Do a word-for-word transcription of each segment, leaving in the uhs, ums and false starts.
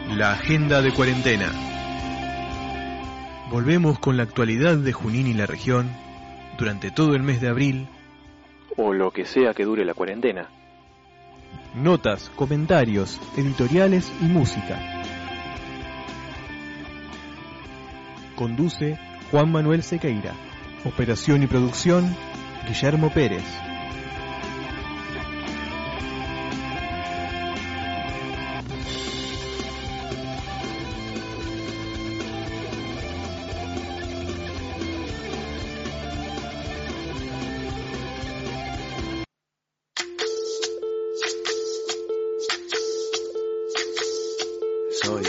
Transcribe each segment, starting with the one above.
La agenda de cuarentena. Volvemos con la actualidad de Junín y la región durante todo el mes de abril, o lo que sea que dure la cuarentena. Notas, comentarios, editoriales y música. Conduce Juan Manuel Sequeira. Operación y producción Guillermo Pérez. Soy,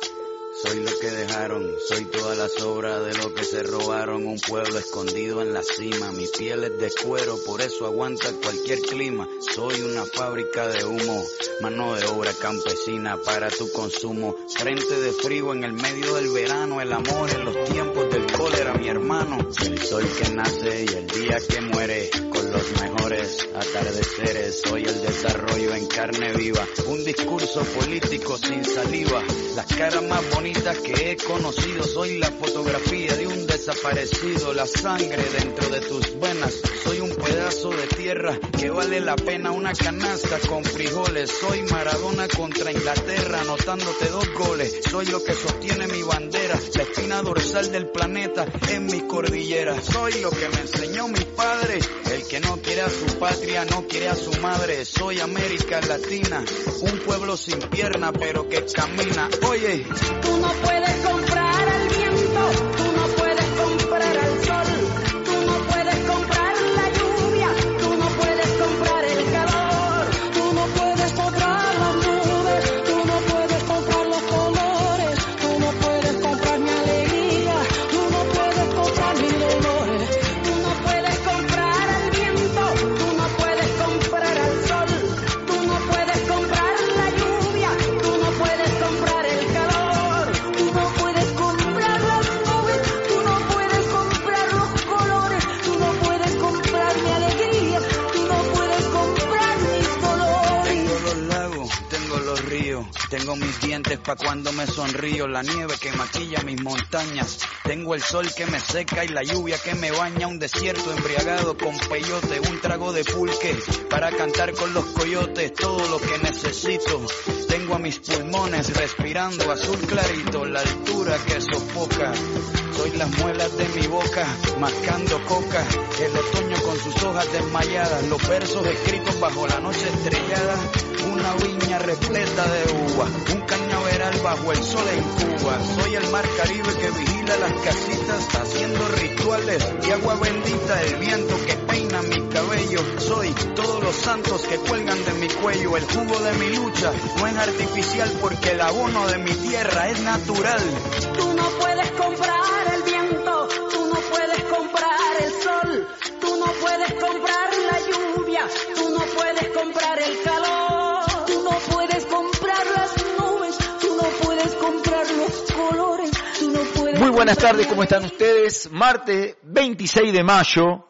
soy lo que dejaron, soy todas las obras de lo que se robaron, un pueblo escondido en la cima, mi piel es de cuero, por eso aguanta cualquier clima, soy una fábrica de humo, mano de obra campesina para tu consumo, frente de frío en el medio del verano, el amor en los tiempos del cólera, mi hermano, el sol que nace y el día que muere, con los mejores atardeceres, soy el desarrollo en carne viva, un discurso político sin saliva, las caras más bonitas que he conocido, soy la fotografía de un desaparecido, la sangre dentro de tus venas, soy un pedazo de tierra que vale la pena una canasta con frijoles, soy Maradona contra Inglaterra anotándote dos goles, soy lo que sostiene mi bandera, la espina dorsal del planeta en mis cordilleras, soy lo que me enseñó mi padre, el que no quiere a su patria no quiere a su madre, soy América Latina, un pueblo sin pierna pero que camina, oye, tú no puedes comprar al viento, tú no puedes comprar al sol, tú no puedes comprar la lluvia, tú no puedes comprar el calor, tú no puedes comprar las nubes, tú no puedes comprar los colores, tú no puedes comprar mi alegría, tú no puedes comprar mis dolores, tú no puedes comprar al viento, tú no puedes comprar al sol, tú no puedes comprar la lluvia, tú no puedes comprar el calor, tú no puedes comprar las nubes, tú no puedes comprar los colores, tú no puedes comprar mi alegría, tú no puedes comprar mis dolores. tengo los lagos, tengo los ríos, tengo mis dientes pa' cuando me sonrío, la nieve que maquilla mis montañas, tengo el sol que me seca y la lluvia que me baña, un desierto embriagado con peyote, un trago de pulque para cantar con los coyotes, todo lo que necesito, tengo a mis pulmones respirando azul clarito, la altura que sofoca, soy las muelas de mi boca, mascando coca, el otoño con sus hojas desmayadas, los versos escritos bajo la noche estrellada, una viña repleta de uva, un cañaveral bajo el sol en Cuba, soy el mar Caribe que vigila las casitas, haciendo rituales y agua bendita, el viento que peina mi cabello, soy todos los santos que cuelgan de mi cuello, el jugo de mi lucha no es artificial porque el abono de mi tierra es natural. Tú no puedes comprar el viento, tú no puedes comprar el sol, tú no puedes comprar la lluvia, tú no puedes comprar el calor, tú no puedes comprar las nubes, tú no puedes comprar los colores, tú no puedes. Muy buenas tardes, ¿cómo están ustedes? Martes veintiséis de mayo,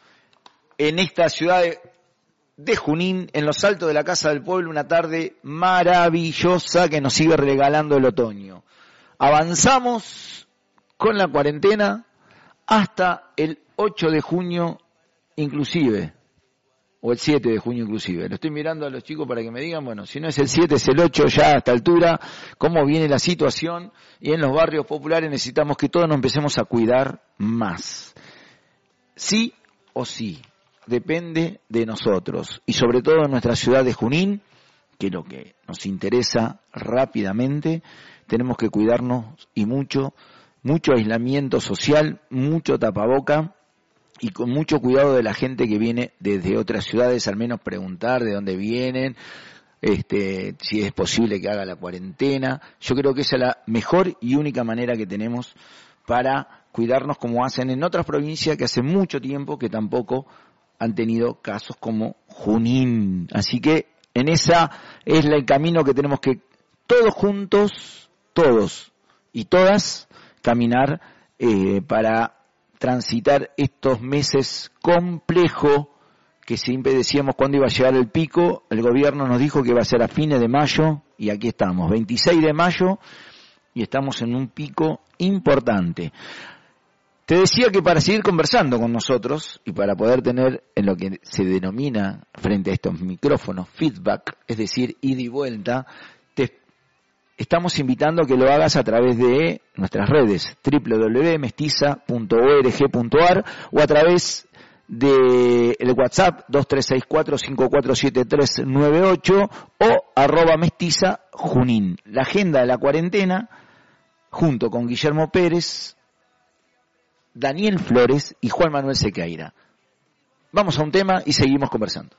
en esta ciudad de, de Junín, en los altos de la Casa del Pueblo, una tarde maravillosa que nos sigue regalando el otoño. Avanzamos con la cuarentena hasta el ocho de junio inclusive, o el siete de junio inclusive. Lo estoy mirando a los chicos para que me digan, bueno, si no es el siete, es el ocho ya a esta altura, cómo viene la situación, y en los barrios populares necesitamos que todos nos empecemos a cuidar más. Sí o sí, depende de nosotros, y sobre todo en nuestra ciudad de Junín, que lo que nos interesa rápidamente, tenemos que cuidarnos y mucho, mucho aislamiento social, mucho tapaboca y con mucho cuidado de la gente que viene desde otras ciudades, al menos preguntar de dónde vienen, este, si es posible que haga la cuarentena. Yo creo que esa es la mejor y única manera que tenemos para cuidarnos, como hacen en otras provincias que hace mucho tiempo que tampoco han tenido casos como Junín. Así que en esa es el camino que tenemos que todos juntos, todos y todas, caminar eh, para transitar estos meses complejos que siempre decíamos cuándo iba a llegar el pico. El gobierno nos dijo que iba a ser a fines de mayo, y aquí estamos, veintiséis de mayo, y estamos en un pico importante. Te decía que para seguir conversando con nosotros y para poder tener en lo que se denomina frente a estos micrófonos feedback, es decir, ida y vuelta, te estamos invitando a que lo hagas a través de nuestras redes doble u doble u doble u punto mestiza punto org punto a r o a través de el WhatsApp dos tres seis cuatro cinco cuatro siete tres nueve ocho o arroba mestiza Junín. La agenda de la cuarentena junto con Guillermo Pérez, Daniel Flores y Juan Manuel Sequeira. Vamos a un tema y seguimos conversando.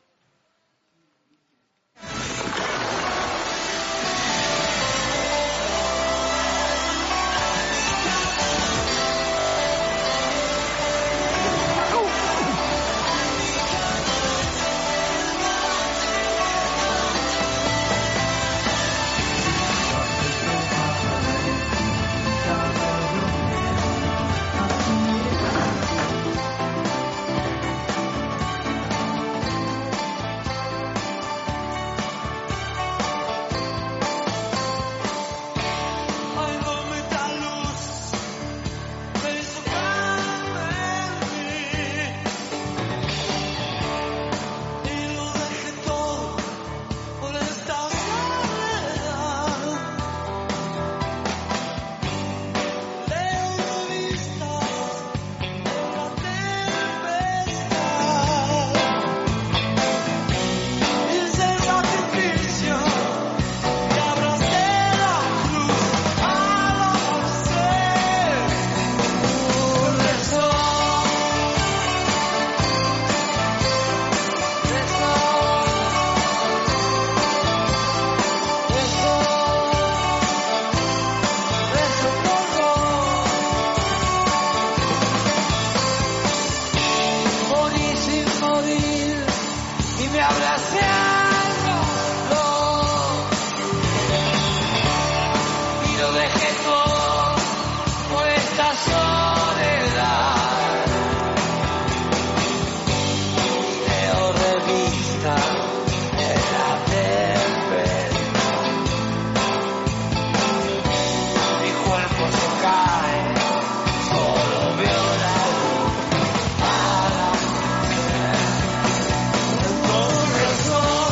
Corazón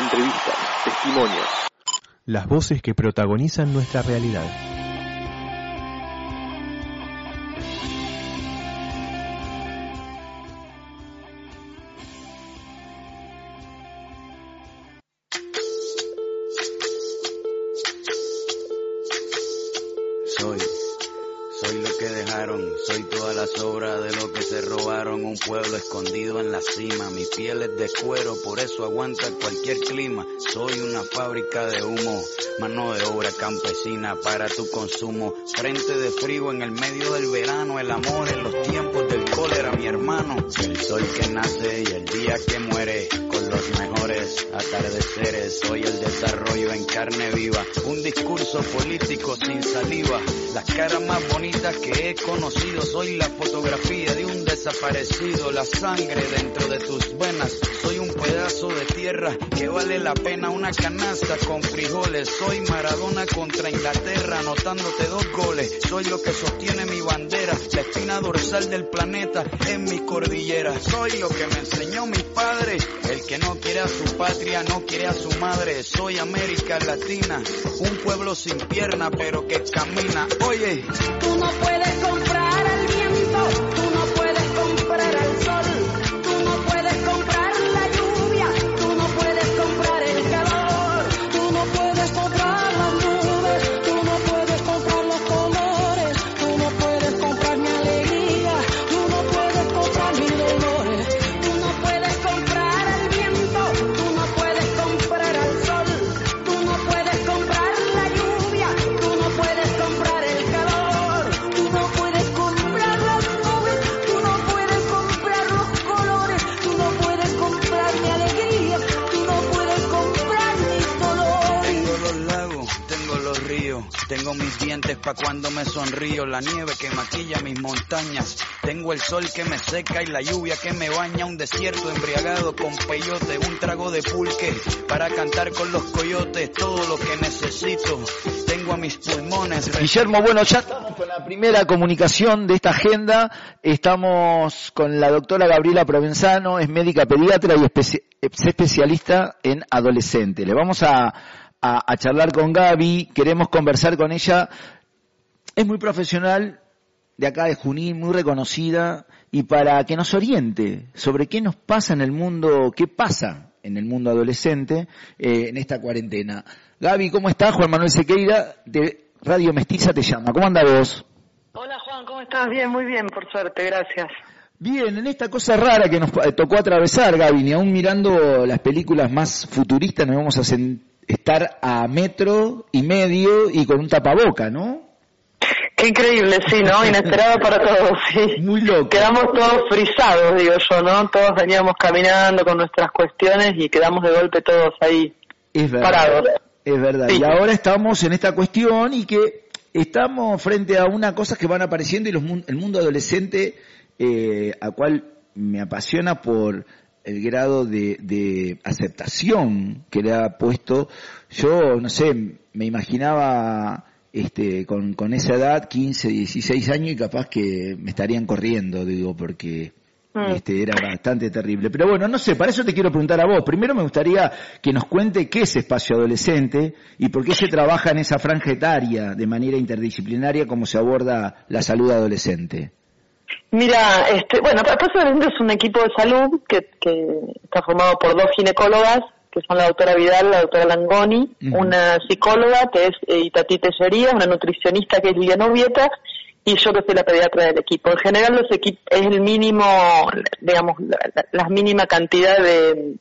Entrevistas, testimonios. Las voces que protagonizan nuestra realidad. Soy, soy lo que dejaron, soy toda la sobra de lo que se robaron, un pueblo escondido en la cima, mi piel es de cuero, por eso aguanta cualquier clima, soy una fábrica de humo, mano de obra campesina para tu consumo, frente de frío en el medio del verano, el amor en los tiempos del cólera, mi hermano, el sol que nace y el día que muere, con los mejores atardeceres, soy el desarrollo en carne viva, un discurso político sin saliva, las caras más bonitas que he conocido, soy la fotografía de un desaparecido, la sangre dentro de tus venas, soy un pedazo de tierra que vale la pena una canasta con frijoles, soy Maradona contra Inglaterra anotándote dos goles, soy lo que sostiene mi bandera, la espina dorsal del planeta en mi cordillera, soy lo que me enseñó mi padre, el que no quiere a su patria no quiere a su madre, soy América Latina, un pueblo sin pierna pero que camina, oye. Tú no puedes comprar al viento, tú no puedes comprar al sol, tú no puedes comprar la lluvia, tú no puedes comprar el calor, tú no puedes comprar las nubes, tú no puedes comprar los colores, tú no puedes comprar mi alegría, tú no puedes comprar mis dolores, tú no puedes comprar al viento, tú no puedes comprar al sol, tú no puedes comprar la lluvia, tú no puedes comprar el calor, tú no puedes comprar las nubes, tú no puedes comprar los colores, tú no puedes comprar mi alegría, tú no puedes comprar mis dolores. Tengo los lagos, tengo los ríos, tengo mis dientes pa' cuando me sonrío, la nieve que maquilla mis montañas, tengo el sol que me seca y la lluvia que me baña, un desierto embriagado con peyote, un trago de pulque para cantar con los coyotes, todo lo que necesito, tengo a mis pulmones. Guillermo, bueno, ya estamos con la primera comunicación de esta agenda. Estamos con la doctora Gabriela Provenzano, es médica pediatra y especi- es especialista en adolescentes. Le vamos a, a, a charlar con Gaby, queremos conversar con ella. Es muy profesional, de acá de Junín, muy reconocida, y para que nos oriente sobre qué nos pasa en el mundo, qué pasa en el mundo adolescente eh, en esta cuarentena. Gaby, ¿cómo estás? Juan Manuel Sequeira de Radio Mestiza te llama. ¿Cómo andás vos? Hola Juan, ¿cómo estás? Bien, muy bien, por suerte, gracias. Bien, en esta cosa rara que nos tocó atravesar, Gaby, ni aún mirando las películas más futuristas nos vamos a sen- estar a metro y medio y con un tapaboca, ¿no? Qué increíble, sí, ¿no? Inesperado para todos, sí. Muy loco. Quedamos todos frisados, digo yo, ¿no? Todos veníamos caminando con nuestras cuestiones y quedamos de golpe todos ahí Es verdad, parados. es verdad. Sí. Y ahora estamos en esta cuestión y que estamos frente a una cosa que van apareciendo y los, mun- el mundo adolescente, eh, a cual me apasiona por el grado de, de aceptación que le ha puesto. Yo, no sé, me imaginaba este con, con esa edad, quince, dieciséis años, y capaz que me estarían corriendo, digo, porque Mm. este era bastante terrible. Pero bueno, no sé, para eso te quiero preguntar a vos. Primero me gustaría que nos cuente qué es Espacio Adolescente y por qué se trabaja en esa franja etaria de manera interdisciplinaria, cómo se aborda la salud adolescente. Mira, este, bueno, Espacio Adolescente es un equipo de salud que, que está formado por dos ginecólogas, que son la doctora Vidal, la doctora Langoni, Ujú. una psicóloga que es eh, Itatí Tellería, una nutricionista que es Liliana Urbieta, y yo que soy la pediatra del equipo. En general los equipos es el mínimo, digamos, la, la, la mínima cantidad de,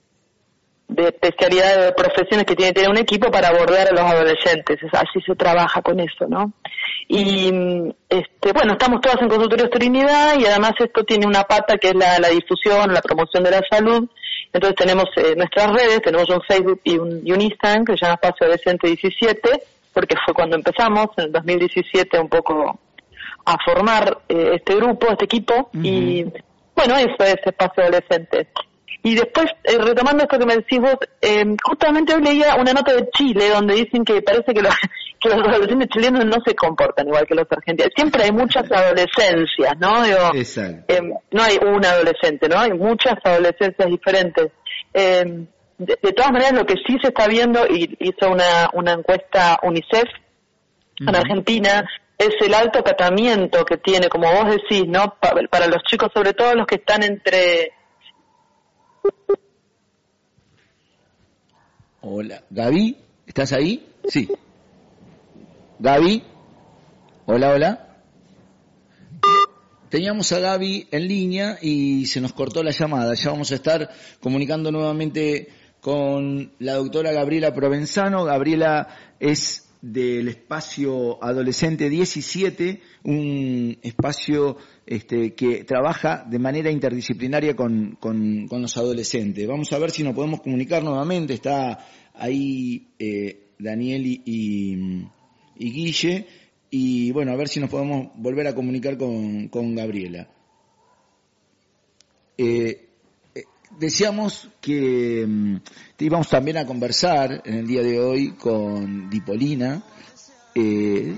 de especialidades, de profesiones que tiene que tener un equipo para abordar a los adolescentes. Es, así se trabaja con eso, ¿no? Y, este, bueno, estamos todas en Consultorios Trinidad y además esto tiene una pata que es la, la difusión, la promoción de la salud. Entonces tenemos eh, nuestras redes, tenemos un Facebook y un, y un Instagram que se llama Espacio Adolescente diecisiete, porque fue cuando empezamos, en el dos mil diecisiete, un poco a formar eh, este grupo, este equipo, uh-huh. Y bueno, eso es Espacio Adolescente. Y después, eh, retomando esto que me decís vos, eh, justamente hoy leía una nota de Chile donde dicen que parece que los, que los adolescentes chilenos no se comportan igual que los argentinos. Siempre hay muchas adolescencias, ¿no? Digo, Exacto. Eh, no hay una adolescente, ¿no? Hay muchas adolescencias diferentes. Eh, de, de todas maneras lo que sí se está viendo, y hizo una, una encuesta UNICEF uh-huh. en Argentina, es el alto acatamiento que tiene, como vos decís, ¿no? Pa, para los chicos, sobre todo los que están entre... Hola, Gaby, ¿estás ahí? Sí. Gaby, hola, hola. Teníamos a Gaby en línea y se nos cortó la llamada. Ya vamos a estar comunicando nuevamente con la doctora Gabriela Provenzano. Gabriela es del espacio Adolescente diecisiete, un espacio este, que trabaja de manera interdisciplinaria con, con, con los adolescentes. Vamos a ver si nos podemos comunicar nuevamente. Está ahí eh, Daniel y, y, y Guille. Y bueno, a ver si nos podemos volver a comunicar con, con Gabriela. Eh, eh, decíamos que um, íbamos también a conversar en el día de hoy con Dipolina. Eh,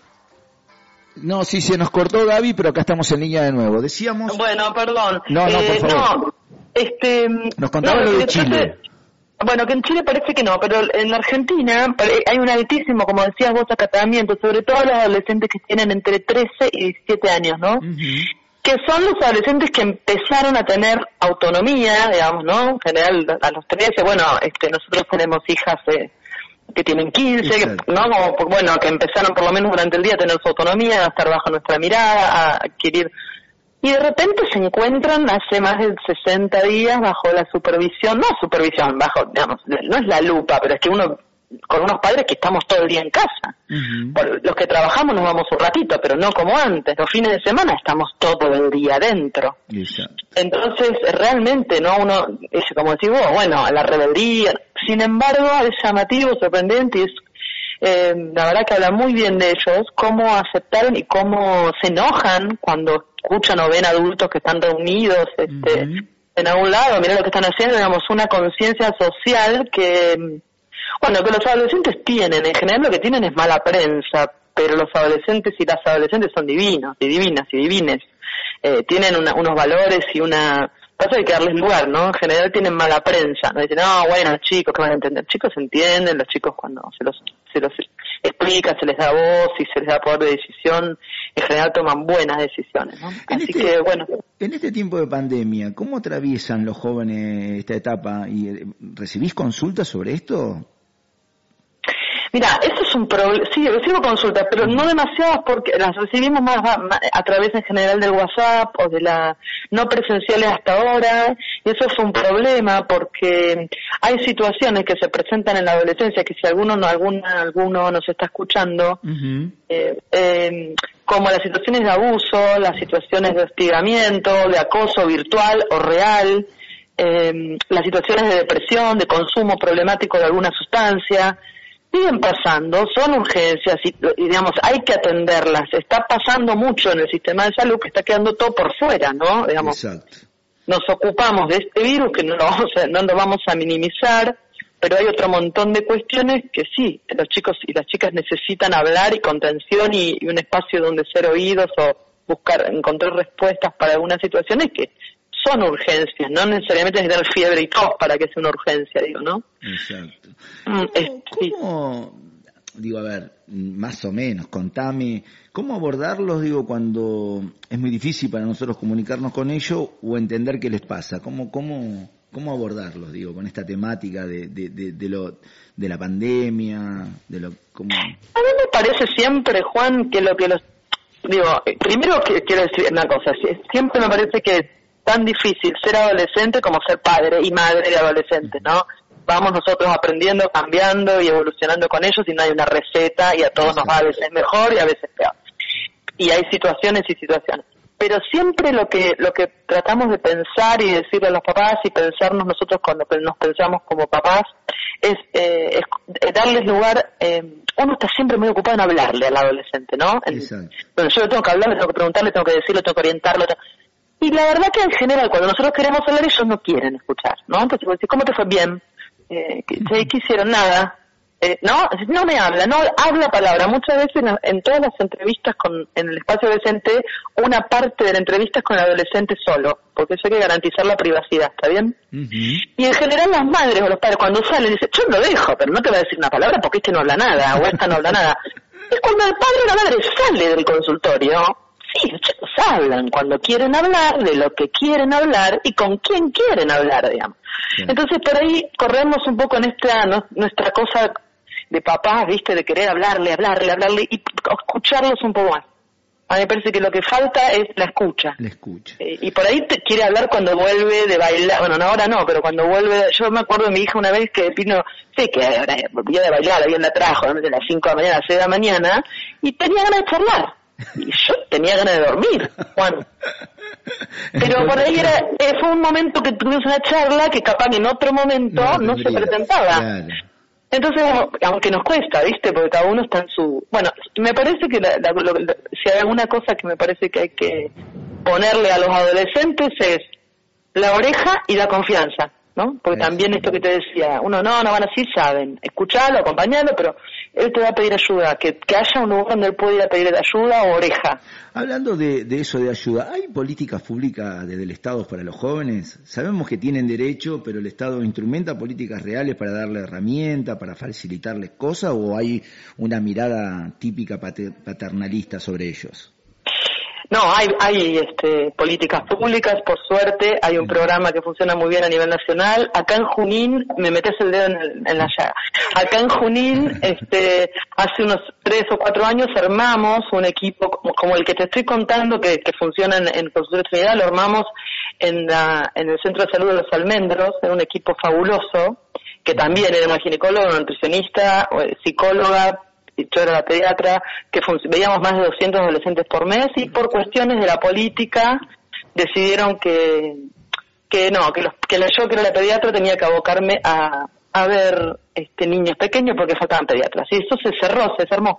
no, sí, se nos cortó Gaby, pero acá estamos en línea de nuevo. Decíamos... Bueno, perdón. No, no, por eh, favor. No, este... Nos contaba no, lo de Chile. Bueno, que en Chile parece que no, pero en Argentina hay un altísimo, como decías vos, acatamiento, sobre todo los adolescentes que tienen entre trece y diecisiete años, ¿no? Uh-huh. Que son los adolescentes que empezaron a tener autonomía, digamos, ¿no? En general, a los trece, bueno, este, nosotros tenemos hijas eh, que tienen quince, que, ¿no? Como, bueno, que empezaron por lo menos durante el día a tener su autonomía, a estar bajo nuestra mirada, a adquirir... Y de repente se encuentran hace más de sesenta días bajo la supervisión, no supervisión, bajo, digamos, no es la lupa, pero es que uno, con unos padres que estamos todo el día en casa. Uh-huh. Por los que trabajamos nos vamos un ratito, pero no como antes. Los fines de semana estamos todo el día adentro. Exacto. Entonces, realmente, ¿no? Uno, es como decís vos, bueno, la rebeldía. Sin embargo, es llamativo, sorprendente y es... Eh, la verdad que habla muy bien de ellos, cómo aceptaron y cómo se enojan cuando escuchan o ven adultos que están reunidos este, uh-huh. en algún lado, mirá lo que están haciendo, digamos, una conciencia social que, bueno, que los adolescentes tienen, en general lo que tienen es mala prensa, pero los adolescentes y las adolescentes son divinos, y divinas y divines, eh, tienen una, unos valores y una... Pasa hay que darles lugar, ¿no? En general tienen mala prensa, ¿no? Dicen, no, bueno, chicos, ¿qué van a entender? Chicos entienden, los chicos cuando se los se los explica, se les da voz y se les da poder de decisión, en general toman buenas decisiones, ¿no? En Así este, que, bueno. En este tiempo de pandemia, ¿cómo atraviesan los jóvenes esta etapa? ¿Y recibís consultas sobre esto? Mira, eso es un problema, sí, recibo consultas, pero no demasiadas porque las recibimos más, más a través en general del WhatsApp o de la no presenciales hasta ahora, y eso es un problema porque hay situaciones que se presentan en la adolescencia que si alguno no alguna alguno nos está escuchando, uh-huh. eh, eh, como las situaciones de abuso, las situaciones de hostigamiento, de acoso virtual o real, eh, las situaciones de depresión, de consumo problemático de alguna sustancia, siguen pasando, son urgencias y, y digamos, hay que atenderlas. Está pasando mucho en el sistema de salud que está quedando todo por fuera, ¿no? Digamos, exacto. Nos ocupamos de este virus que no lo vamos a, no lo vamos a minimizar, pero hay otro montón de cuestiones que sí, los chicos y las chicas necesitan hablar y contención y, y un espacio donde ser oídos o buscar, encontrar respuestas para algunas situaciones que son urgencias, no necesariamente es tener fiebre y tos para que sea una urgencia, digo, ¿no? Exacto. Mm, es, ¿Cómo, sí. digo, a ver, más o menos, contame, cómo abordarlos, digo, cuando es muy difícil para nosotros comunicarnos con ellos o entender qué les pasa? ¿Cómo, cómo, cómo abordarlos, digo, con esta temática de, de, de, de lo de la pandemia, de lo cómo... A mí me parece siempre, Juan, que lo que los... Digo, primero que, quiero decir una cosa, siempre me parece que tan difícil ser adolescente como ser padre y madre de adolescentes, ¿no? Vamos nosotros aprendiendo, cambiando y evolucionando con ellos y no hay una receta y a todos nos va a veces mejor y a veces peor. Y hay situaciones y situaciones. Pero siempre lo que lo que tratamos de pensar y decirle a los papás y pensarnos nosotros cuando nos pensamos como papás es, eh, es darles lugar. Eh, uno está siempre muy ocupado en hablarle al adolescente, ¿no? En, bueno, yo le tengo que hablar, le tengo que preguntarle, tengo que decirle, tengo que orientarlo. Tengo... Y la verdad que en general, cuando nosotros queremos hablar, ellos no quieren escuchar, ¿no? Entonces, ¿cómo te fue? Bien. Eh, ¿qué, ¿Qué hicieron? Nada. Eh, no, no me habla, no habla palabra. Muchas veces en, en todas las entrevistas con, en el espacio adolescente, una parte de la entrevista es con el adolescente solo, porque eso hay que garantizar la privacidad, ¿está bien? Uh-huh. Y en general las madres o los padres cuando salen dicen, yo lo dejo, pero no te va a decir una palabra porque este no habla nada, o esta no habla nada. Es cuando el padre o la madre sale del consultorio, sí, los chicos hablan cuando quieren hablar, de lo que quieren hablar y con quién quieren hablar, digamos. Sí. Entonces por ahí corremos un poco en esta no, nuestra cosa de papás, viste, de querer hablarle, hablarle, hablarle y escucharlos un poco más. A mí me parece que lo que falta es la escucha. La escucha. Eh, y por ahí te quiere hablar cuando vuelve de bailar, bueno, no, ahora no, pero cuando vuelve, yo me acuerdo de mi hija una vez que vino, sí, que ahora volvía de bailar, había la trajo, de las cinco de la mañana a las seis de la mañana, y tenía ganas de charlar. Y yo tenía ganas de dormir, Juan. Pero por ahí era, eh, fue un momento que tuvimos una charla que capaz en otro momento no, no se presentaba. Claro. Entonces, aunque nos cuesta, ¿viste? Porque cada uno está en su... Bueno, me parece que la, la, lo, la, si hay alguna cosa que me parece que hay que ponerle a los adolescentes es la oreja y la confianza, ¿no? Porque es también esto que te decía, uno no, no van así, saben, escucharlo, acompañarlo, pero él te va a pedir ayuda, que, que haya un lugar donde él pueda ir a pedir ayuda o oreja. Hablando de, de eso de ayuda, ¿hay políticas públicas desde el Estado para los jóvenes? Sabemos que tienen derecho, pero el Estado instrumenta políticas reales para darle herramientas, para facilitarles cosas, ¿o hay una mirada típica paternalista sobre ellos? No, hay hay este, políticas públicas, por suerte, hay un programa que funciona muy bien a nivel nacional. Acá en Junín, me metes el dedo en, el, en la llaga, acá en Junín, este, hace unos tres o cuatro años armamos un equipo como, como el que te estoy contando, que, que funciona en, en Consultorio Trinidad, lo armamos en, la, en el Centro de Salud de los Almendros, era un equipo fabuloso, que también era una ginecóloga, una nutricionista, psicóloga, yo era la pediatra, que veíamos más de doscientos adolescentes por mes y por cuestiones de la política decidieron que que no, que, los, que yo que era la pediatra tenía que abocarme a, a ver este niños pequeños porque faltaban pediatras. Y eso se cerró, se desarmó.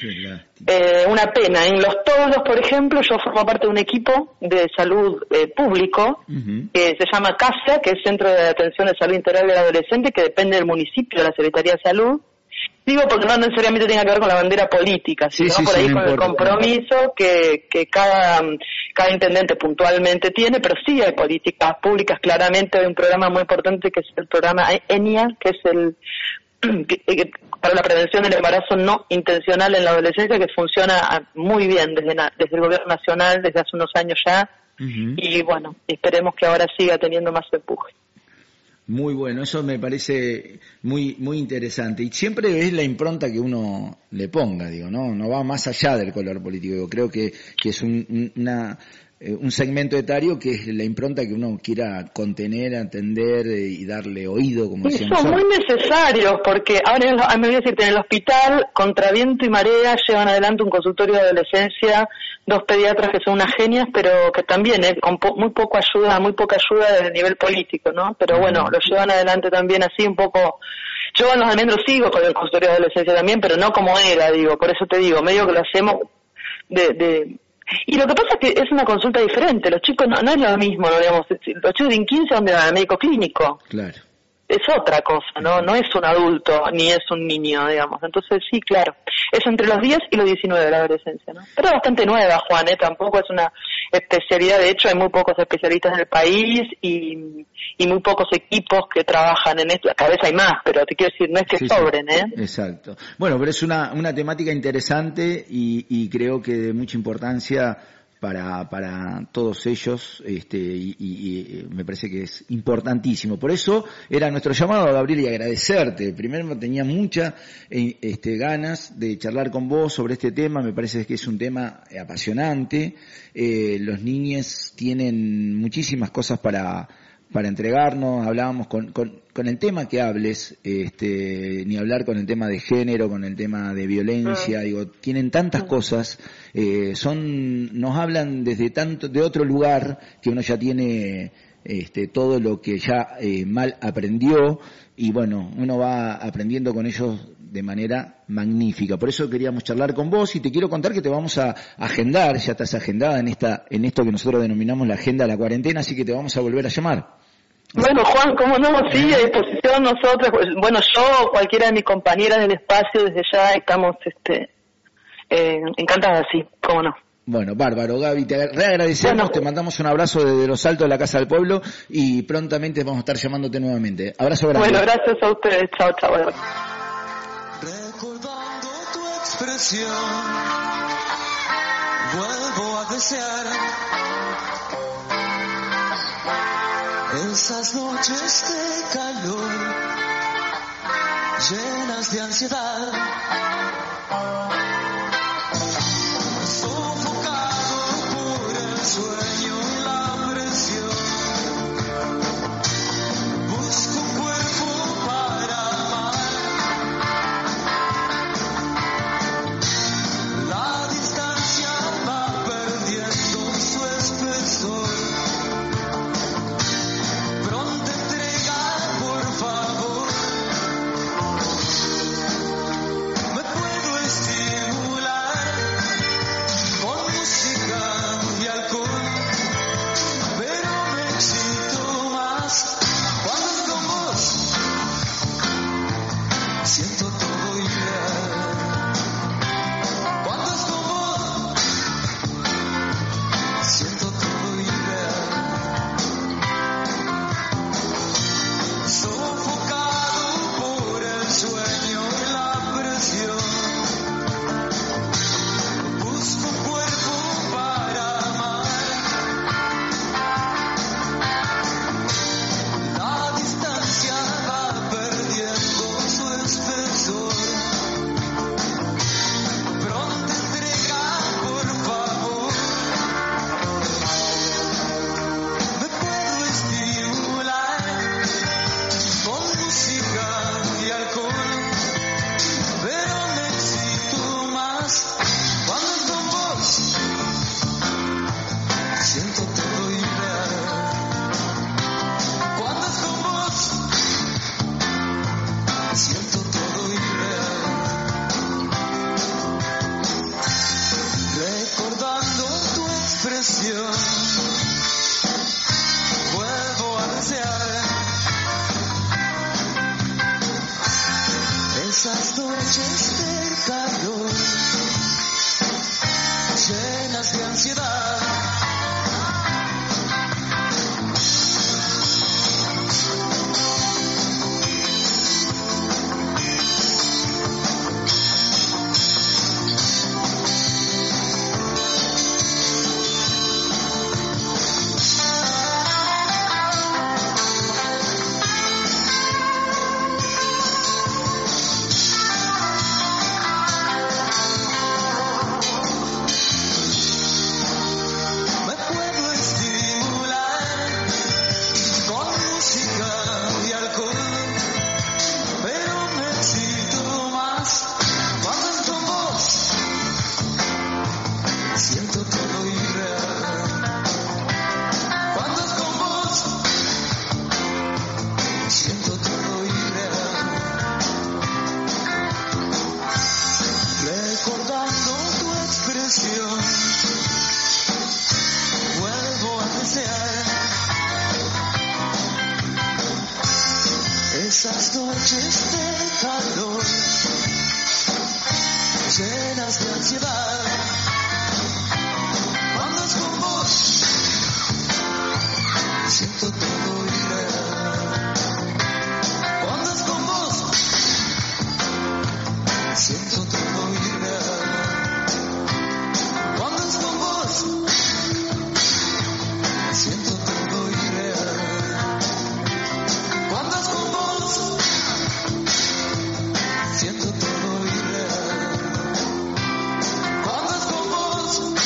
Eh, una pena. En Los Toldos, por ejemplo, yo formo parte de un equipo de salud eh, público uh-huh. que se llama CASA, que es Centro de Atención de Salud Integral del Adolescente, que depende del municipio de la Secretaría de Salud. Digo porque no necesariamente tenga que ver con la bandera política, sino sí, sí, por ahí sí, con el compromiso que, que cada, cada intendente puntualmente tiene, pero sí hay políticas públicas. Claramente hay un programa muy importante que es el programa ENIA, que es el que, que, para la prevención del embarazo no intencional en la adolescencia, que funciona muy bien desde, desde el gobierno nacional desde hace unos años ya, uh-huh. y bueno, esperemos que ahora siga teniendo más empuje. Muy bueno, eso me parece muy muy interesante y siempre es la impronta que uno le ponga, digo, no no va más allá del color político. Yo creo que que es un una un segmento etario que es la impronta que uno quiera contener, atender y darle oído, como decíamos. Son muy necesarios porque ahora me voy a decirte, en el hospital contra viento y marea llevan adelante un consultorio de adolescencia, dos pediatras que son unas genias, pero que también eh, con po- muy poco ayuda, muy poca ayuda desde el nivel político, ¿no? Pero bueno, lo llevan adelante también así un poco. Yo en Los Almendros sigo con el consultorio de adolescencia también, pero no como era, digo, por eso te digo, medio que lo hacemos de... de y lo que pasa es que es una consulta diferente, los chicos no, no es lo mismo, ¿no? Digamos, los chicos de quince donde van al médico clínico. Claro. Es otra cosa, ¿no? No es un adulto, ni es un niño, digamos. Entonces, sí, claro. Es entre los diez y los diecinueve de la adolescencia, ¿no? Pero es bastante nueva, Juan, ¿eh? Tampoco es una especialidad. De hecho, hay muy pocos especialistas en el país y, y muy pocos equipos que trabajan en esto. Cada vez hay más, pero te quiero decir, no es que sí, sobren, ¿eh? Sí. Exacto. Bueno, pero es una, una temática interesante y, y creo que de mucha importancia para para todos ellos, este y, y, y me parece que es importantísimo. Por eso era nuestro llamado, Gabriel, y agradecerte. Primero tenía muchas este, ganas de charlar con vos sobre este tema. Me parece que es un tema apasionante. Eh, los niños tienen muchísimas cosas para para entregarnos. Hablábamos con, con, con el tema que hables, este, ni hablar con el tema de género, con el tema de violencia, digo, tienen tantas cosas, eh, son, nos hablan desde tanto, de otro lugar que uno ya tiene, este, todo lo que ya eh, mal aprendió y bueno, uno va aprendiendo con ellos de manera magnífica. Por eso queríamos charlar con vos y te quiero contar que te vamos a agendar, ya estás agendada en esta, en esto que nosotros denominamos la agenda de la cuarentena, así que te vamos a volver a llamar. Bueno, Juan, cómo no, sí, a disposición nosotros, bueno, yo, cualquiera de mis compañeras del espacio, desde ya estamos este, eh, encantadas, sí, cómo no. Bueno, bárbaro, Gaby, te reagradecemos, Bueno. te mandamos un abrazo desde los altos de la Casa del Pueblo y prontamente vamos a estar llamándote nuevamente. Abrazo grande. Bueno, gracias a ustedes, chao, chao. Recordando tu expresión, vuelvo a desear esas noches de calor, llenas de ansiedad, sofocado por el sueño y la presión. Busco un cuerpo para amar. La distancia va perdiendo su espesor. Pronta entrega, por favor. Me puedo estimular con música y alcohol, pero me excito más cuando es con vos. Siento todo irreal. Cuando es con vos, siento todo irreal. Sofocado por el sueño y la presión. Busco un cuerpo para amar. La distancia va perdiendo su espesor. Pronta entrega, por favor. Me puedo estimular con música y alcohol, pero me excito más cuando es con vos. Siento todo irreal. Cuando es con vos, siento todo irreal. Recordando tu expresión, vuelvo a desear esas noches de calor, llenas de ansiedad. Me puedo estimular con música y alcohol, pero me excito más cuando es con vos. Siento todo irreal. Cuando es con vos, siento todo irreal. Recordando tu expresión, vuelvo a desear esas noches de calor, llenas de ansiedad. Cuando es con vos, siento todo irreal. Cuando es con vos, siento todo irreal. Cuando es con vos, siento todo irreal. Cuando es con vos, siento todo irreal. Cuando es con vos,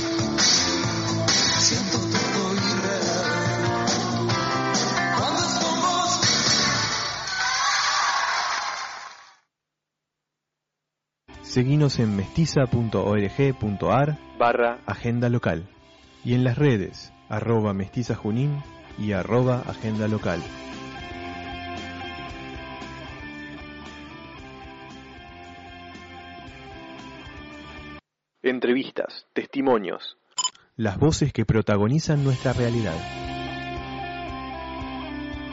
siento todo irreal. Cuando es con vos. Seguinos en mestiza punto org punto ar barra Agenda Local y en las redes arroba Mestiza Junín y arroba Agenda Local. entrevistas, testimonios. Las voces que protagonizan nuestra realidad.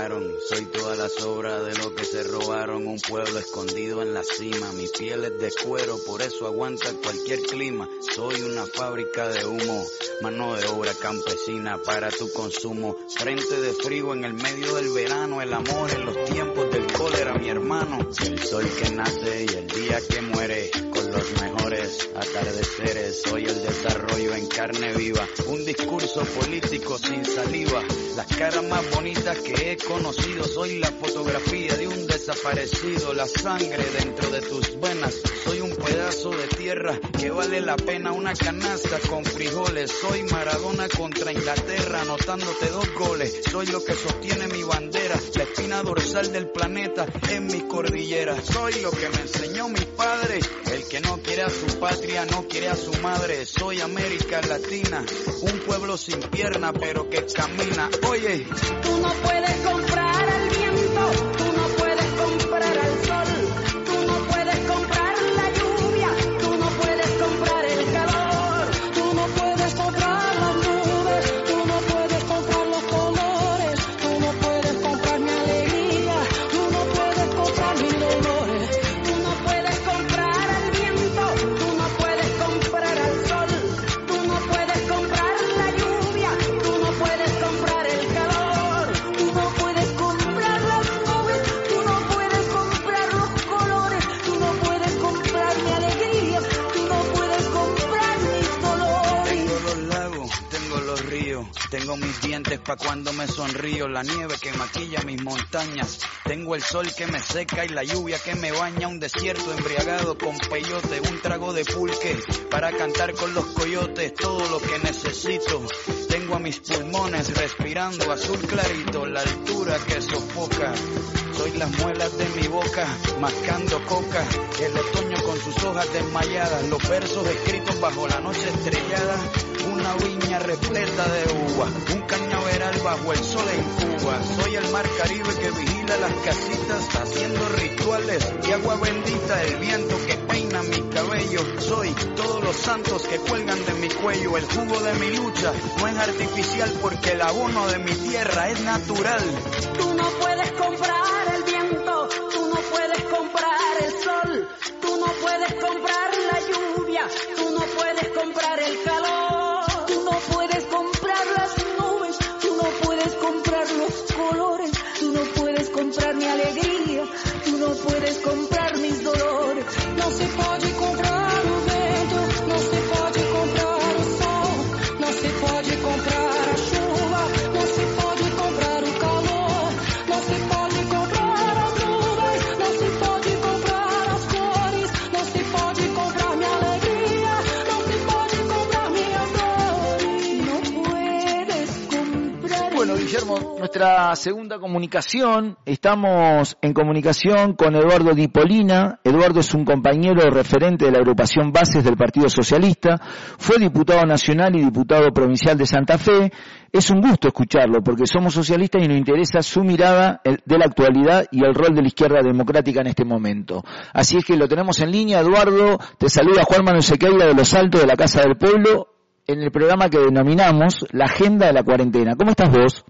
dejaron. Soy toda la sobra de lo que se robaron. Un pueblo escondido en la cima. Mi piel es de cuero, por eso aguanta cualquier clima. Soy una fábrica de humo, mano de obra campesina para tu consumo. Frente de frío en el medio del verano. El amor en los tiempos del cólera, mi hermano. El sol que nace y el día que muere, con los mejores atardeceres. Soy el desarrollo en carne viva. Un discurso político sin saliva. Las caras más bonitas que he conocido. Soy la fotografía de un desaparecido. La sangre dentro de tus venas. Soy un pedazo de tierra que vale la pena una canasta con frijoles. Soy Maradona contra Inglaterra, anotándote dos goles. Soy lo que sostiene mi bandera, la espina dorsal del planeta en mi cordillera. Soy lo que me enseñó mi padre. El que no quiere a su patria no quiere a su madre. Soy América Latina, un pueblo sin pierna pero que camina. Oye, Tú no puedes comprar al viento, tú no puedes comprar al sol, tú no puedes comprar la lluvia, tú no puedes comprar el calor, tú no puedes comprar las nubes, tú no puedes comprar los colores, tú no puedes comprar mi alegría, tú no puedes comprar mis dolores, tú no puedes comprar al viento, tú no puedes comprar al sol, tú no puedes comprar la lluvia, tú no puedes comprar el calor, tú no puedes comprar las nubes, tú no puedes comprar los colores, tú no puedes comprar mi alegría, tú no puedes comprar mis dolores. tengo los lagos, tengo los ríos, tengo mis dientes pa' cuando me sonrío, la nieve que maquilla mis montañas, tengo el sol que me seca y la lluvia que me baña, un desierto embriagado con peyote, un trago de pulque para cantar con los coyotes, todo lo que necesito. Tengo a mis pulmones respirando azul clarito, la altura que sofoca. Soy las muelas de mi boca, mascando coca, el otoño con sus hojas desmayadas, los versos escritos bajo la noche estrellada, una viña repleta de uva, un cañaveral bajo el sol en Cuba. Soy el mar Caribe que vigila las casitas, haciendo rituales y agua bendita, el viento que peina mi cabello. Soy todos los santos que cuelgan de mi cuello, el jugo de mi lucha no es artificial porque el abono de mi tierra es natural. Tú no puedes comprar el viento, tú no puedes comprar el sol, tú no puedes comprar la lluvia, tú no puedes comprar el calor, tú no puedes comprar las nubes, tú no puedes comprar los colores, tú no puedes comprar mi alegría, tú no puedes comprar mis dolores. No se puede comprar o vento, no se puede comprar o sol, no se puede comprar a chuva, no se pode comprar o calor, não se pode comprar as nuvens, não se pode comprar as cores, não se pode comprar minha alegria, não se pode comprar minhas dores, não puedes comprar. Bueno, Guillermo, nuestra segunda comunicación, estamos en comunicación con Eduardo Di Polina. Eduardo es un compañero referente de la agrupación Bases del Partido Socialista, fue diputado nacional y diputado provincial de Santa Fe. Es un gusto escucharlo porque somos socialistas y nos interesa su mirada de la actualidad y el rol de la izquierda democrática en este momento. Así es que lo tenemos en línea. Eduardo, te saluda Juan Manuel Sequeira de Los Altos de la Casa del Pueblo en el programa que denominamos La Agenda de la Cuarentena. ¿Cómo estás vos?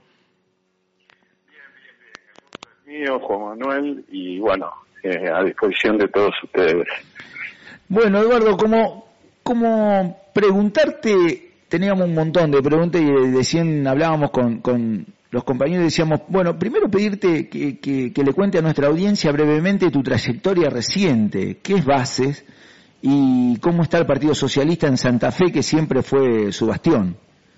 Mío, Juan Manuel, y bueno, eh, a disposición de todos ustedes. Bueno, Eduardo, como, como preguntarte, teníamos un montón de preguntas y decían, hablábamos con, con los compañeros y decíamos, bueno, primero pedirte que, que, que le cuente a nuestra audiencia brevemente tu trayectoria reciente, qué es Bases y cómo está el Partido Socialista en Santa Fe, que siempre fue su bastión.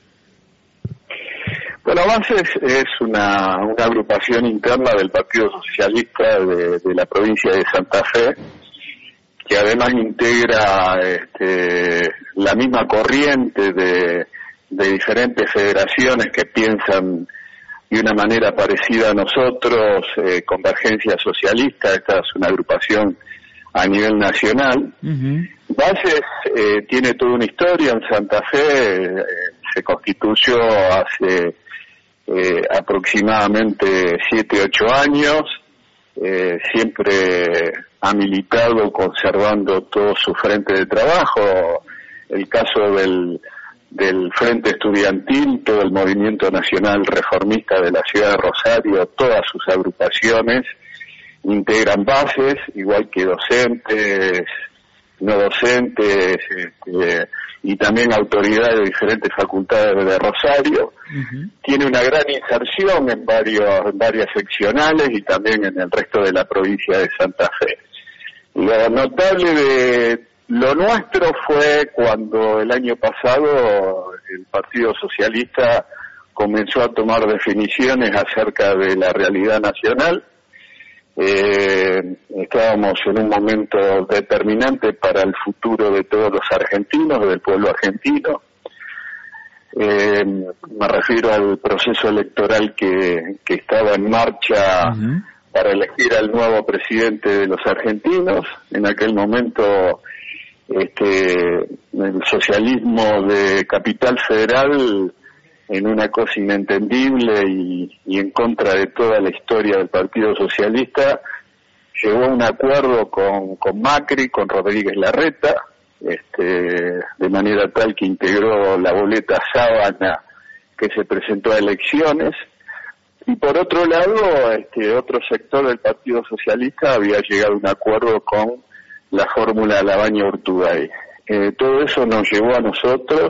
Bueno, Bases es una, una agrupación interna del Partido Socialista de, de la provincia de Santa Fe, que además integra este, la misma corriente de, de diferentes federaciones que piensan de una manera parecida a nosotros, eh, Convergencia Socialista. Esta es una agrupación a nivel nacional. Uh-huh. Bases eh, tiene toda una historia en Santa Fe, eh, se constituyó hace eh, aproximadamente siete, ocho años, eh, siempre ha militado conservando todo su frente de trabajo. El caso del, del Frente Estudiantil, todo el movimiento nacional reformista de la ciudad de Rosario, todas sus agrupaciones integran bases, igual que docentes, no docentes, este, y también autoridades de diferentes facultades de Rosario. Uh-huh. Tiene una gran inserción en varios, en varias seccionales y también en el resto de la provincia de Santa Fe. Lo notable de lo nuestro fue cuando el año pasado el Partido Socialista comenzó a tomar definiciones acerca de la realidad nacional. Eh, estábamos en un momento determinante para el futuro de todos los argentinos, del pueblo argentino. Eh, me refiero al proceso electoral que, que estaba en marcha uh-huh. para elegir al nuevo presidente de los argentinos. En aquel momento este, el socialismo de Capital Federal, en una cosa inentendible y, y en contra de toda la historia del Partido Socialista, llegó a un acuerdo con, con Macri, con Rodríguez Larreta, este, de manera tal que integró la boleta Sábana que se presentó a elecciones. Y por otro lado, este, otro sector del Partido Socialista había llegado a un acuerdo con la fórmula Labaña-Urtubey. Eh, todo eso nos llevó a nosotros.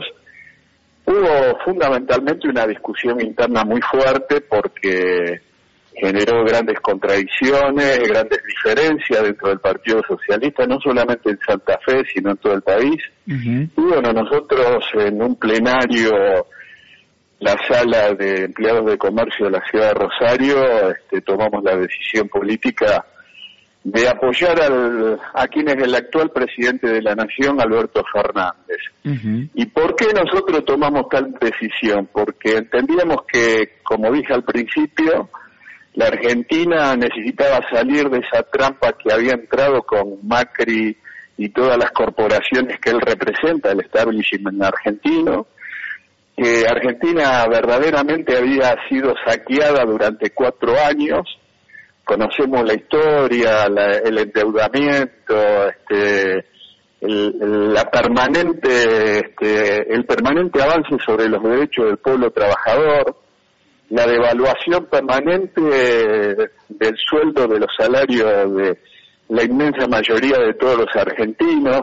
Hubo fundamentalmente una discusión interna muy fuerte porque generó grandes contradicciones, grandes diferencias dentro del Partido Socialista, no solamente en Santa Fe, sino en todo el país. Uh-huh. Y bueno, nosotros en un plenario, la sala de empleados de comercio de la ciudad de Rosario, este, tomamos la decisión política de apoyar al, a quien es el actual presidente de la Nación, Alberto Fernández. Uh-huh. ¿Y por qué nosotros tomamos tal decisión? Porque entendíamos que, como dije al principio, la Argentina necesitaba salir de esa trampa que había entrado con Macri y todas las corporaciones que él representa, el establishment argentino, que Argentina verdaderamente había sido saqueada durante cuatro años. Conocemos la historia, la, el endeudamiento, este, el, el, la permanente, este, el permanente avance sobre los derechos del pueblo trabajador, la devaluación permanente del sueldo, de los salarios de la inmensa mayoría de todos los argentinos,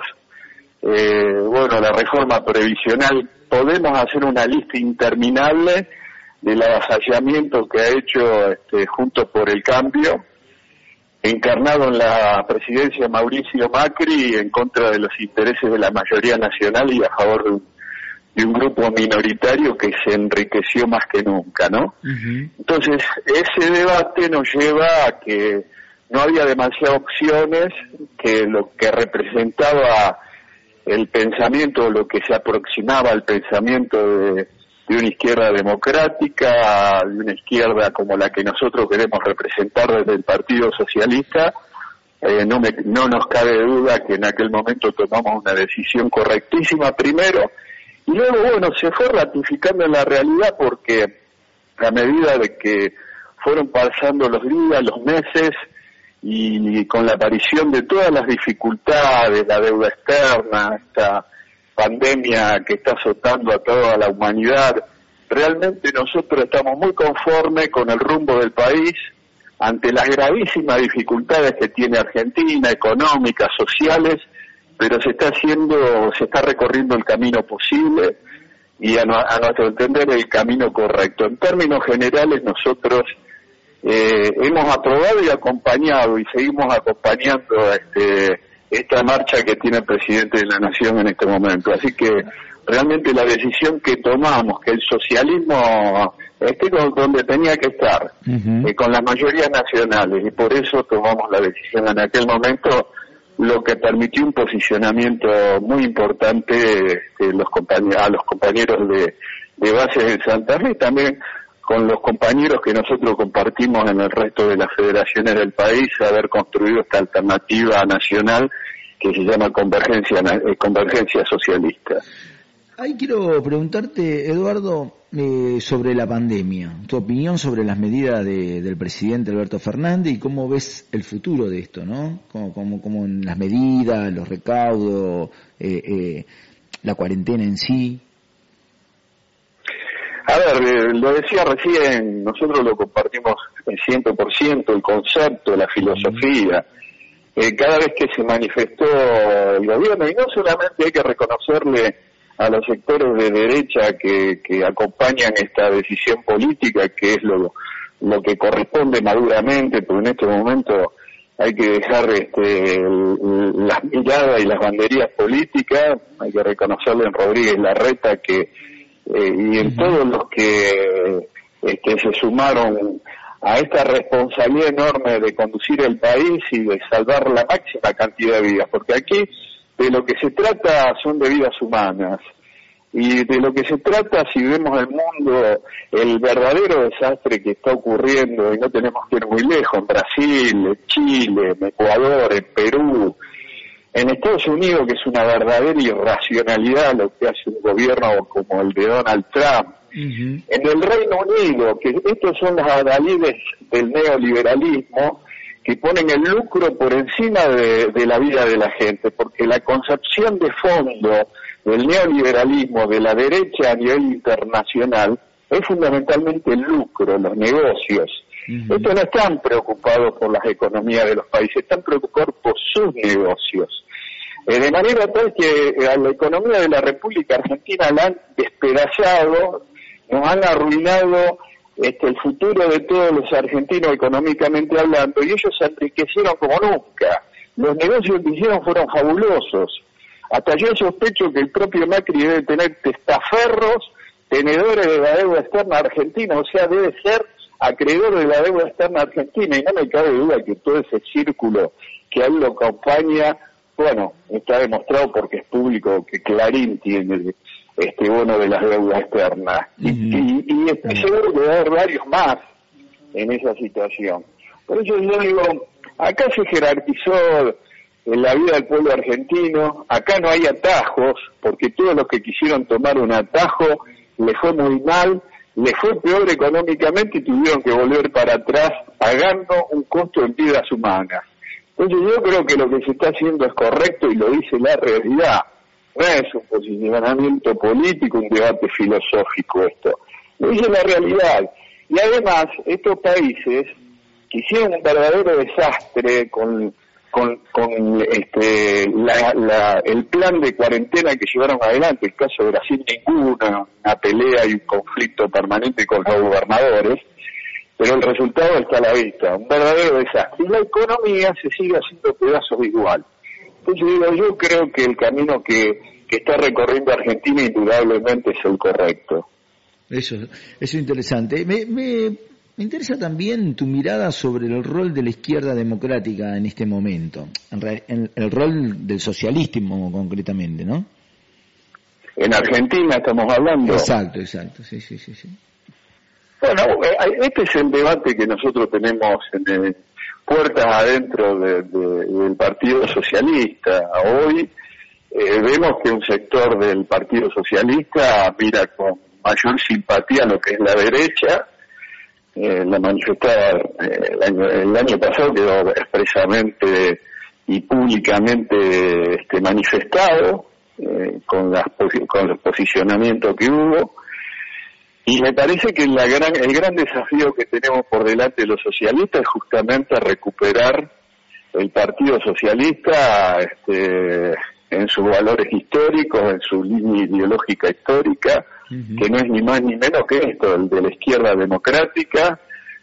eh, bueno, la reforma previsional. Podemos hacer una lista interminable del avasallamiento que ha hecho este, Juntos por el Cambio, encarnado en la presidencia Mauricio Macri en contra de los intereses de la mayoría nacional y a favor de un, de un grupo minoritario que se enriqueció más que nunca, ¿no? Uh-huh. Entonces, ese debate nos lleva a que no había demasiadas opciones, que lo que representaba el pensamiento, lo que se aproximaba al pensamiento de de una izquierda democrática, de una izquierda como la que nosotros queremos representar desde el Partido Socialista, eh, no, me, no nos cabe duda que en aquel momento tomamos una decisión correctísima primero, y luego, bueno, se fue ratificando en la realidad porque a medida de que fueron pasando los días, los meses, y con la aparición de todas las dificultades, la deuda externa, esta pandemia que está azotando a toda la humanidad, realmente nosotros estamos muy conformes con el rumbo del país ante las gravísimas dificultades que tiene Argentina, económicas, sociales, pero se está haciendo, se está recorriendo el camino posible y a, no, a nuestro entender el camino correcto. En términos generales nosotros eh, hemos aprobado y acompañado y seguimos acompañando este esta marcha que tiene el presidente de la Nación en este momento. Así que realmente la decisión que tomamos, que el socialismo esté donde tenía que estar, uh-huh. eh, con las mayorías nacionales, y por eso tomamos la decisión en aquel momento, lo que permitió un posicionamiento muy importante de los compañeros, a los compañeros de, de bases de Santa Fe, también con los compañeros que nosotros compartimos en el resto de las federaciones del país, haber construido esta alternativa nacional que se llama Convergencia, eh, Convergencia Socialista. Ahí quiero preguntarte, Eduardo, eh, sobre la pandemia, tu opinión sobre las medidas de, del presidente Alberto Fernández y cómo ves el futuro de esto, ¿no? Como, como, como en las medidas, los recaudos, eh, eh, la cuarentena en sí. A ver, eh, lo decía recién, nosotros lo compartimos en ciento por ciento, el concepto, la filosofía. Eh, cada vez que se manifestó el gobierno, y no solamente hay que reconocerle a los sectores de derecha que, que acompañan esta decisión política, que es lo, lo que corresponde maduramente, pero en este momento hay que dejar este, el, las miradas y las banderías políticas, hay que reconocerle en Rodríguez Larreta que eh, y en todos los que este, se sumaron a esta responsabilidad enorme de conducir el país y de salvar la máxima cantidad de vidas, porque aquí de lo que se trata son de vidas humanas, y de lo que se trata, si vemos el mundo, el verdadero desastre que está ocurriendo, y no tenemos que ir muy lejos, en Brasil, en Chile, en Ecuador, en Perú, en Estados Unidos, que es una verdadera irracionalidad lo que hace un gobierno como el de Donald Trump, uh-huh. En el Reino Unido, que estos son los adalides del neoliberalismo, que ponen el lucro por encima de, de la vida de la gente, porque la concepción de fondo del neoliberalismo de la derecha a nivel internacional es fundamentalmente el lucro, los negocios. Uh-huh. Estos no están preocupados por las economías de los países, están preocupados por sus negocios. Eh, de manera tal que a la economía de la República Argentina la han despedazado, nos han arruinado este, el futuro de todos los argentinos económicamente hablando, y ellos se enriquecieron como nunca. Los negocios que hicieron fueron fabulosos. Hasta yo sospecho que el propio Macri debe tener testaferros, tenedores de la deuda externa argentina, o sea, debe ser acreedor de la deuda externa argentina, y no me cabe duda que todo ese círculo que a él lo acompaña, bueno, está demostrado porque es público que Clarín tiene este bono de las deudas externas. Uh-huh. Y, y, y estoy seguro que va a haber varios más en esa situación. Por eso yo digo, acá se jerarquizó en la vida del pueblo argentino, acá no hay atajos, porque todos los que quisieron tomar un atajo le fue muy mal, le fue peor económicamente y tuvieron que volver para atrás pagando un costo en vidas humanas. Entonces yo creo que lo que se está haciendo es correcto y lo dice la realidad. No es un posicionamiento político, un debate filosófico esto. Lo dice la realidad. Y además, estos países que hicieron un verdadero desastre con con, con este la, la, el plan de cuarentena que llevaron adelante, el caso de Brasil ninguna, una pelea y un conflicto permanente con los gobernadores, pero el resultado está a la vista, un verdadero desastre. Y la economía se sigue haciendo pedazos igual. Entonces digo, yo creo que el camino que, que está recorriendo Argentina indudablemente es el correcto. Eso, eso es interesante. Me, me, me interesa también tu mirada sobre el rol de la izquierda democrática en este momento, en, re, en el rol del socialismo concretamente, ¿no? En Argentina estamos hablando. Exacto, exacto, sí, sí, sí, sí. Bueno, este es el debate que nosotros tenemos en el, puertas adentro de, de, del Partido Socialista. Hoy eh, vemos que un sector del Partido Socialista mira con mayor simpatía lo que es la derecha. Eh, la manifestada eh, el, año, el año pasado quedó expresamente y públicamente este, manifestado eh, con, las, con el posicionamiento que hubo. Y me parece que la gran, el gran desafío que tenemos por delante los socialistas es justamente recuperar el Partido Socialista este, en sus valores históricos, en su línea ideológica histórica, uh-huh. que no es ni más ni menos que esto, el de la izquierda democrática,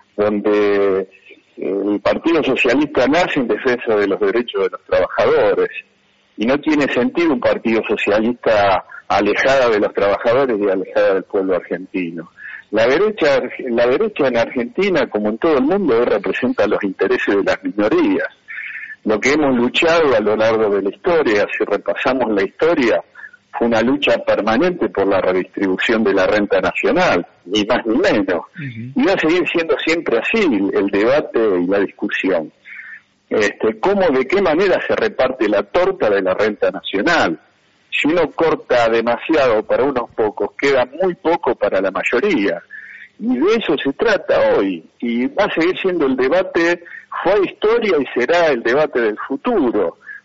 donde el Partido Socialista nace en defensa de los derechos de los trabajadores. Y no tiene sentido un Partido Socialista alejada de los trabajadores y alejada del pueblo argentino. La derecha, la derecha en Argentina, como en todo el mundo, hoy representa los intereses de las minorías. Lo que hemos luchado a lo largo de la historia, si repasamos la historia, fue una lucha permanente por la redistribución de la renta nacional, ni más ni menos. Uh-huh. Y va a seguir siendo siempre así el debate y la discusión. Este, ¿Cómo, de qué manera se reparte la torta de la renta nacional? Si uno corta demasiado para unos pocos, queda muy poco para la mayoría. Y de eso se trata hoy. Y va a seguir siendo el debate, fue historia y será el debate del futuro.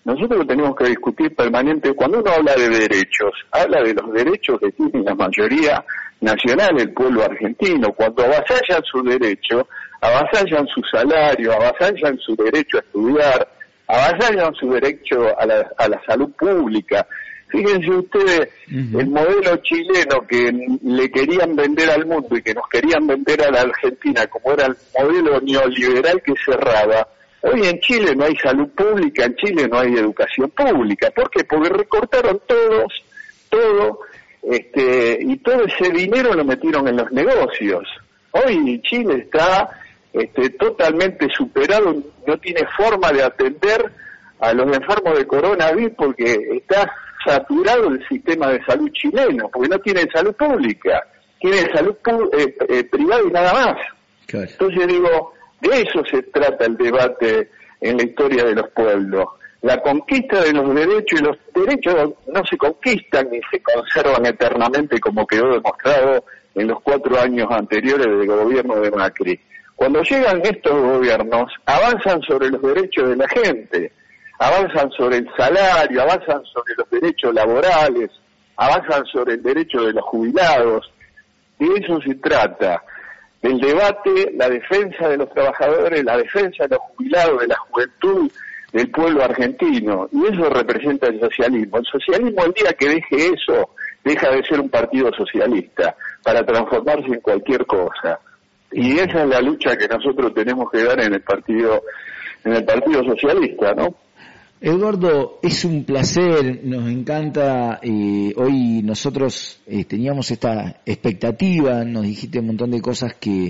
nosotros tenemos que discutir permanentemente. Cuando uno habla de derechos, habla de los derechos que tiene la mayoría nacional, el pueblo argentino. Cuando avasallan su derecho, avasallan su salario, avasallan su derecho a estudiar, avasallan su derecho a la, a la salud pública. Fíjense ustedes, uh-huh. el modelo chileno que le querían vender al mundo y que nos querían vender a la Argentina como era el modelo neoliberal que cerraba. Hoy en Chile no hay salud pública, en Chile no hay educación pública. ¿Por qué? Porque recortaron todos, todo, este, y todo ese dinero lo metieron en los negocios. Hoy Chile está este, totalmente superado, no tiene forma de atender a los enfermos de coronavirus porque está saturado el sistema de salud chileno, porque no tiene salud pública, tiene salud pu- eh, eh, privada y nada más. Claro. Entonces digo, de eso se trata el debate en la historia de los pueblos. La conquista de los derechos, y los derechos no se conquistan ni se conservan eternamente como quedó demostrado en los cuatro años anteriores del gobierno de Macri. Cuando llegan estos gobiernos, avanzan sobre los derechos de la gente, avanzan sobre el salario, avanzan sobre los derechos laborales, avanzan sobre el derecho de los jubilados. De eso se trata, del debate, la defensa de los trabajadores, la defensa de los jubilados, de la juventud, del pueblo argentino. Y eso representa el socialismo. El socialismo, el día que deje eso, deja de ser un partido socialista para transformarse en cualquier cosa. Y esa es la lucha que nosotros tenemos que dar en el partido, en el Partido Socialista, ¿no? Eduardo, es un placer, nos encanta, eh, hoy nosotros eh, teníamos esta expectativa, nos dijiste un montón de cosas que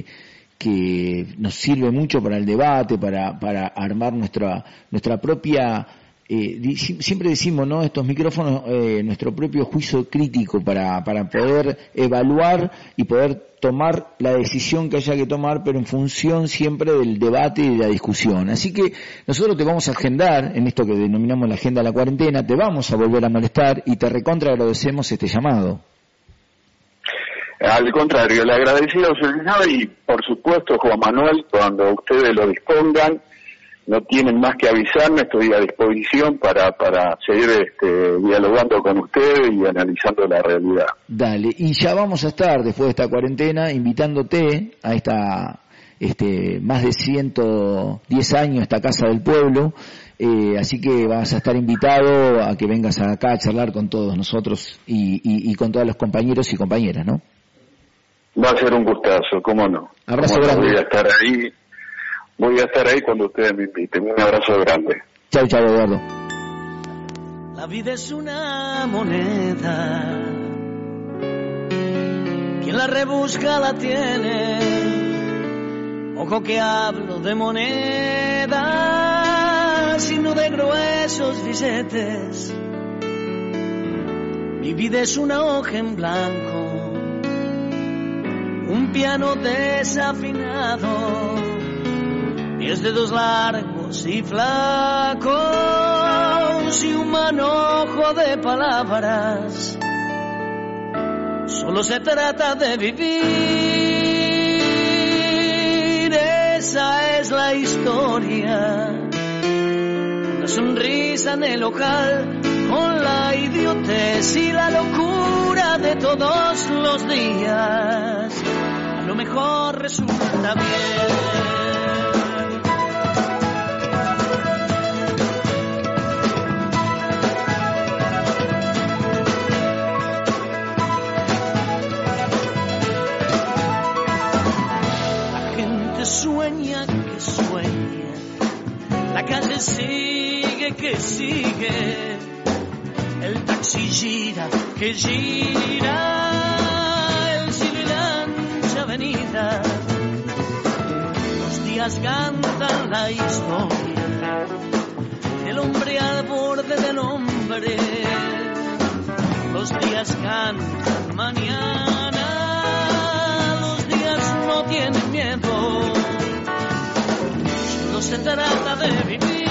que nos sirve mucho para el debate, para para armar nuestra nuestra propia, eh, di, siempre decimos, ¿no?, estos micrófonos, eh, nuestro propio juicio crítico para para poder evaluar y poder tomar la decisión que haya que tomar, pero en función siempre del debate y de la discusión. Así que nosotros te vamos a agendar en esto que denominamos la agenda de la cuarentena, te vamos a volver a molestar y te recontra agradecemos este llamado. Al contrario, le agradecido soy y por supuesto Juan Manuel, cuando ustedes lo dispongan, no tienen más que avisarme, estoy a disposición para para seguir este, dialogando con ustedes y analizando la realidad. Dale, y ya vamos a estar después de esta cuarentena invitándote a esta este más de ciento diez años, esta Casa del Pueblo, eh, así que vas a estar invitado a que vengas acá a charlar con todos nosotros y, y, y con todos los compañeros y compañeras, ¿no? Va a ser un gustazo, cómo no. Abrazo ¿Cómo no? grande. Voy a estar ahí. Voy a estar ahí cuando ustedes me inviten. Un abrazo grande. Chau, chau, Eduardo. La vida es una moneda. Quien la rebusca la tiene. Ojo que hablo de moneda, sino de gruesos billetes. Mi vida es una hoja en blanco, un piano desafinado. Diez dedos largos y flacos y un manojo de palabras. Solo se trata de vivir, esa es la historia. Una sonrisa en el local, con la idiotez y la locura de todos los días. A lo mejor resulta bien. Sueña que sueña, la calle sigue que sigue, el taxi gira que gira, el cielo y la ancha avenida. Los días cantan la historia del hombre al borde del hombre. Los días cantan mañana, los días no tienen miedo. No se trata de vivir,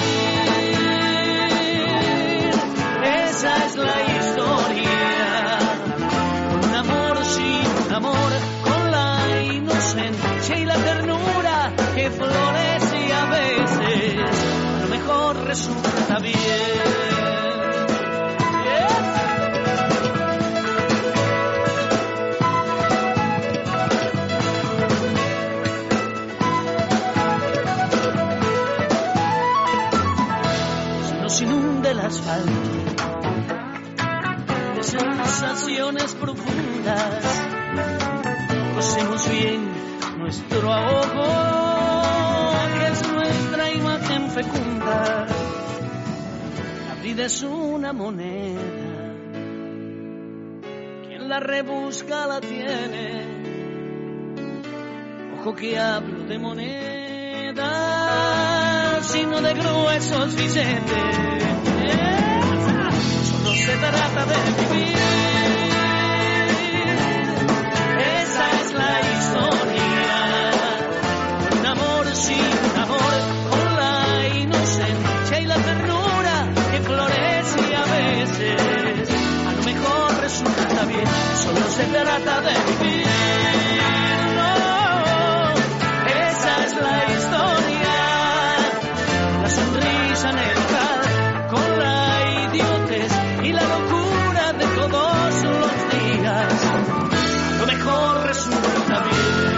esa es la historia. Con amor, sin amor, con la inocencia y la ternura que florece a veces, a lo mejor resulta bien. alto, de sensaciones profundas. Conocemos bien nuestro ahogo, que es nuestra imagen fecunda. La vida es una moneda, quien la rebusca la tiene. Ojo que hablo de moneda, sino de gruesos billetes. Solo se trata de vivir. Esa es la historia. Un amor sin amor, con la inocencia y la ternura que florece a veces. A lo mejor resulta bien. Solo se trata de vivir. La historia, la sonrisa neutral con la idiotez y la locura de todos los días. Lo mejor resulta bien.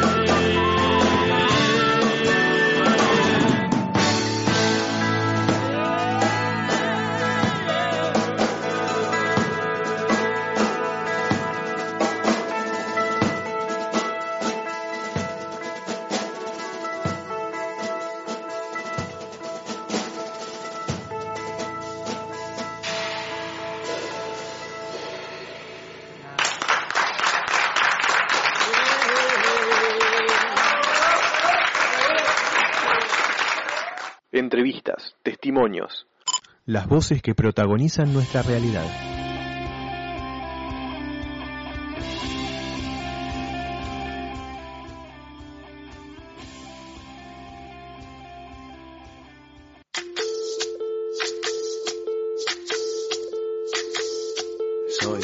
Entrevistas, testimonios. Las voces que protagonizan nuestra realidad. Soy,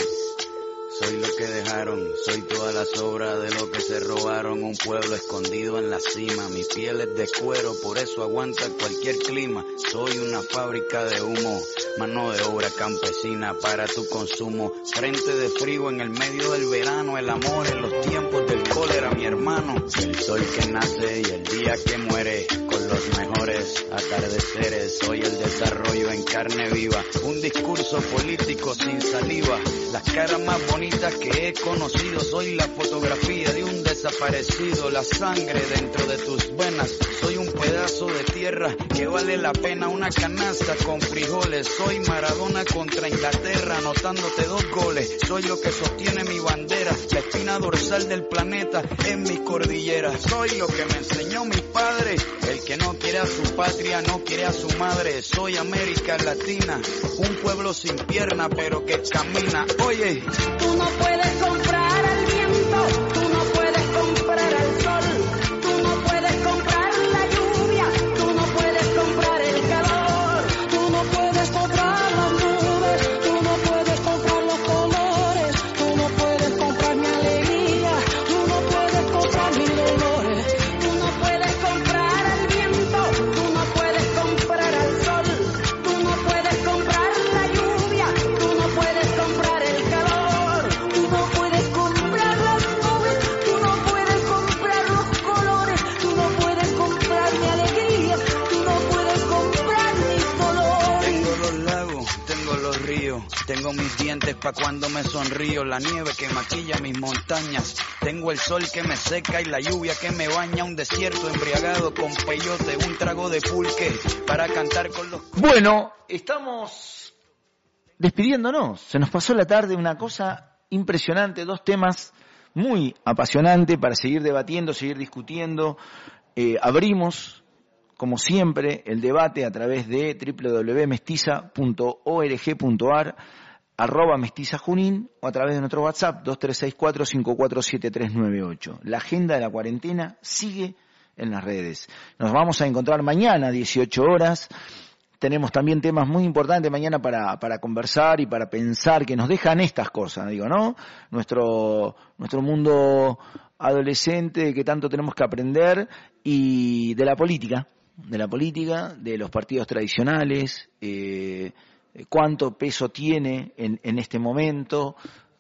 soy lo que dejaron, soy toda la sobra de lo que se robaron, un pueblo escondido en la cima, mi piel es de cuero, por eso aguanta cualquier clima, soy una fábrica de humo, mano de obra campesina para tu consumo, frente de frío en el medio del verano, el amor en los tiempos del cólera, mi hermano, el sol que nace y el día que muere, con los mejores atardeceres, soy el desarrollo en carne viva, un discurso político sin saliva, las caras más bonitas que he conocido, soy la fotografía de un desaparecido, la sangre dentro de tus venas, soy un pedazo de tierra que vale la pena una canasta con frijoles, soy Maradona contra Inglaterra anotándote dos goles, soy lo que sostiene mi bandera, la espina dorsal del planeta en mis cordilleras, soy lo que me enseñó mi padre, el que no quiere a su patria no quiere a su madre, soy América Latina, un pueblo sin pierna pero que camina, oye, Tú no puedes comprar al viento, tú no puedes comprar al sol, tú no puedes comprar la lluvia, tú no puedes comprar el calor, tú no puedes comprar las nubes, tú no puedes comprar los colores, tú no puedes comprar mi alegría, tú no puedes comprar mis dolores, tú no puedes comprar al viento, tú no puedes comprar al sol, tú no puedes comprar la lluvia, tú no puedes comprar el calor, tú no puedes comprar las nubes, tú no puedes comprar los colores, tú no puedes comprar mi alegría, tú no puedes comprar mis dolores. tengo los lagos, tengo los ríos, tengo mis dientes pa' cuando me sonrío, la nieve que maquilla mis montañas, tengo el sol que me seca y la lluvia que me baña, un desierto embriagado con peyote, un trago de pulque para cantar con los... Bueno, estamos despidiéndonos. Se nos pasó la tarde, una cosa impresionante, dos temas muy apasionantes para seguir debatiendo, seguir discutiendo. Eh, abrimos, como siempre, el debate a través de doble u doble u doble u punto mestiza punto org punto ar, arroba Mestiza Junín, o a través de nuestro WhatsApp dos tres seis cuatro cinco cuatro siete tres nueve ocho. La agenda de la cuarentena sigue en las redes. Nos vamos a encontrar mañana a dieciocho horas. Tenemos también temas muy importantes mañana para, para conversar y para pensar, que nos dejan estas cosas, digo, ¿no? Nuestro, nuestro mundo adolescente que tanto tenemos que aprender, y de la política, de la política, de los partidos tradicionales, eh, cuánto peso tiene en, en este momento.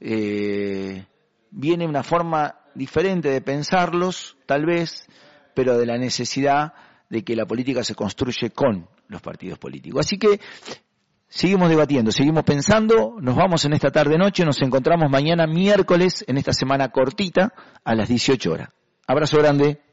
Eh, viene una forma diferente de pensarlos, tal vez, pero de la necesidad de que la política se construye con los partidos políticos. Así que seguimos debatiendo, seguimos pensando, nos vamos en esta tarde-noche, nos encontramos mañana miércoles en esta semana cortita a las dieciocho horas. Abrazo grande.